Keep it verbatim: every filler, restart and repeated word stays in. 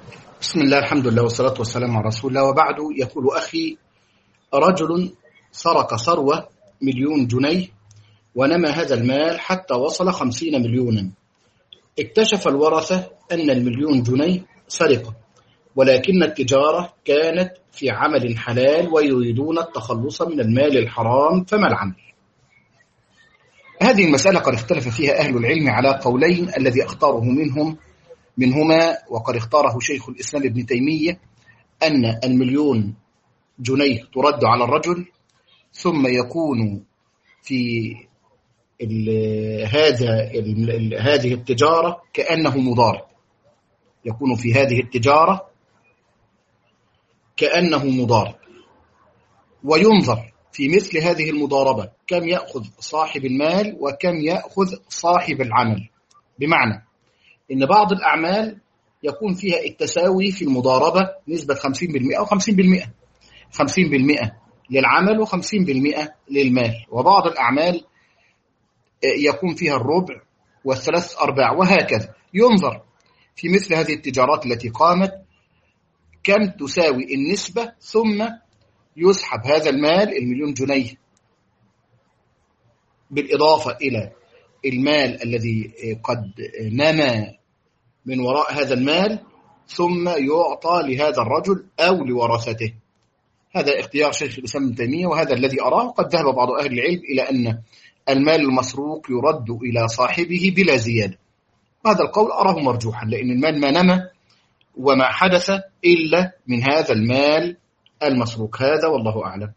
بسم الله، الحمد لله والصلاة والسلام على رسول الله، وبعد. يقول أخي: رجل سرق ثروة مليون جنيه ونمى هذا المال حتى وصل خمسين مليونا. اكتشف الورثة أن المليون جنيه سرقة، ولكن التجارة كانت في عمل حلال ويريدون التخلص من المال الحرام، فما العمل؟ هذه المسألة قد اختلف فيها أهل العلم على قولين، الذي اختاره منهم منهما وقد اختاره شيخ الإسلام ابن تيمية أن المليون جنيه ترد على الرجل، ثم يكون في ال هذا ال هذه التجارة كأنه مضارب، يكون في هذه التجارة كأنه مضارب، وينظر في مثل هذه المضاربة كم يأخذ صاحب المال وكم يأخذ صاحب العمل. بمعنى إن بعض الأعمال يكون فيها التساوي في المضاربة نسبة خمسين بالمئة وخمسين بالمئة، خمسين بالمئة للعمل وخمسين بالمئة للمال، وبعض الأعمال يكون فيها الربع والثلاث أرباع، وهكذا. ينظر في مثل هذه التجارات التي قامت كم تساوي النسبة، ثم يسحب هذا المال المليون جنيه بالإضافة إلى المال الذي قد نما من وراء هذا المال، ثم يعطى لهذا الرجل أو لورثته. هذا اختيار شيخ الإسلام ابن تيمية، وهذا الذي أراه. قد ذهب بعض أهل العلم إلى أن المال المسروق يرد إلى صاحبه بلا زيادة، وهذا القول أراه مرجوحا، لأن المال ما نما وما حدث إلا من هذا المال المسروق. هذا والله أعلم.